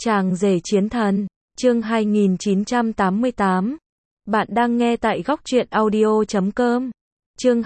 Chàng rể chiến thần, chương 2988. Bạn đang nghe tại góc truyện audio.com. Chương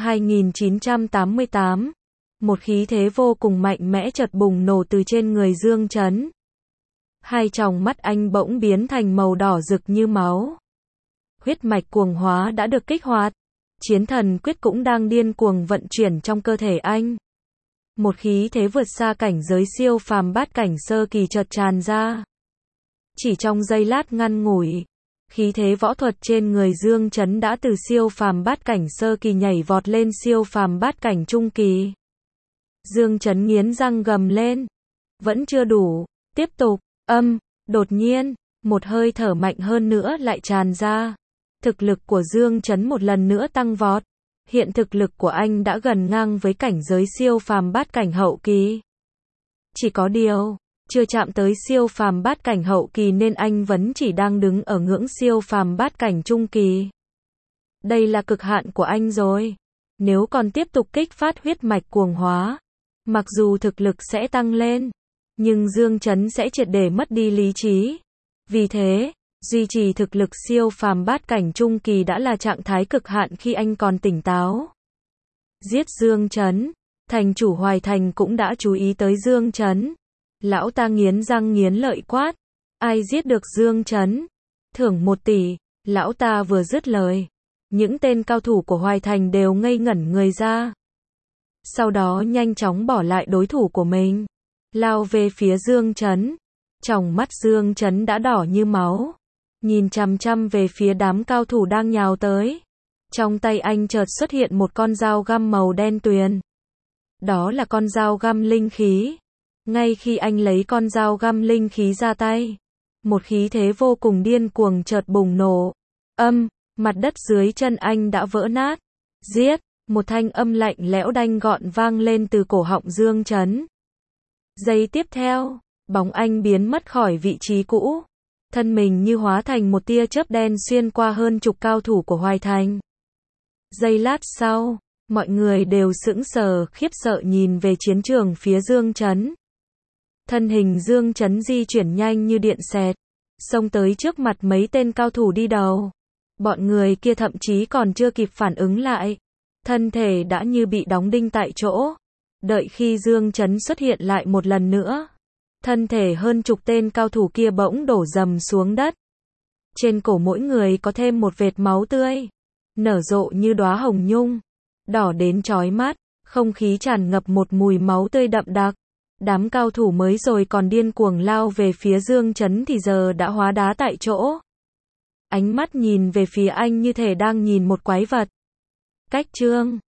2988. Một khí thế vô cùng mạnh mẽ chợt bùng nổ từ trên người Dương Chấn. Hai tròng mắt anh bỗng biến thành màu đỏ rực như máu. Huyết mạch cuồng hóa đã được kích hoạt. Chiến thần quyết cũng đang điên cuồng vận chuyển trong cơ thể anh. Một khí thế vượt xa cảnh giới siêu phàm bát cảnh sơ kỳ chợt tràn ra. Chỉ trong giây lát ngắn ngủi, khí thế võ thuật trên người Dương Chấn đã từ siêu phàm bát cảnh sơ kỳ nhảy vọt lên siêu phàm bát cảnh trung kỳ. Dương Chấn nghiến răng gầm lên. Vẫn chưa đủ, tiếp tục, đột nhiên, một hơi thở mạnh hơn nữa lại tràn ra. Thực lực của Dương Chấn một lần nữa tăng vọt. Hiện thực lực của anh đã gần ngang với cảnh giới siêu phàm bát cảnh hậu kỳ. Chỉ có điều, chưa chạm tới siêu phàm bát cảnh hậu kỳ nên anh vẫn chỉ đang đứng ở ngưỡng siêu phàm bát cảnh trung kỳ. Đây là cực hạn của anh rồi. Nếu còn tiếp tục kích phát huyết mạch cuồng hóa, mặc dù thực lực sẽ tăng lên, nhưng Dương Chấn sẽ triệt để mất đi lý trí. Vì thế, duy trì thực lực siêu phàm bát cảnh trung kỳ đã là trạng thái cực hạn khi anh còn tỉnh táo. Giết Dương Chấn. Thành chủ Hoài Thành cũng đã chú ý tới Dương Chấn. Lão ta nghiến răng nghiến lợi quát. Ai giết được Dương Chấn? Thưởng 1 tỷ. Lão ta vừa dứt lời, những tên cao thủ của Hoài Thành đều ngây ngẩn người ra. Sau đó nhanh chóng bỏ lại đối thủ của mình, lao về phía Dương Chấn. Tròng mắt Dương Chấn đã đỏ như máu, nhìn chằm chằm về phía đám cao thủ đang nhào tới. Trong tay anh chợt xuất hiện một con dao găm màu đen tuyền. Đó là con dao găm linh khí. Ngay khi anh lấy con dao găm linh khí ra tay, một khí thế vô cùng điên cuồng chợt bùng nổ. Mặt đất dưới chân anh đã vỡ nát. Giết! Một thanh âm lạnh lẽo đanh gọn vang lên từ cổ họng Dương Chấn. Giây tiếp theo, bóng anh biến mất khỏi vị trí cũ. Thân mình như hóa thành một tia chớp đen xuyên qua hơn chục cao thủ của Hoài Thành. Giây lát sau, mọi người đều sững sờ khiếp sợ nhìn về chiến trường phía Dương Chấn. Thân hình Dương Chấn di chuyển nhanh như điện xẹt, xông tới trước mặt mấy tên cao thủ đi đầu. Bọn người kia thậm chí còn chưa kịp phản ứng lại, thân thể đã như bị đóng đinh tại chỗ. Đợi khi Dương Chấn xuất hiện lại một lần nữa, thân thể hơn chục tên cao thủ kia bỗng đổ rầm xuống đất. Trên cổ mỗi người có thêm một vệt máu tươi, nở rộ như đóa hồng nhung, đỏ đến chói mắt, không khí tràn ngập một mùi máu tươi đậm đặc. Đám cao thủ mới rồi còn điên cuồng lao về phía Dương Chấn thì giờ đã hóa đá tại chỗ. Ánh mắt nhìn về phía anh như thể đang nhìn một quái vật. Cách chương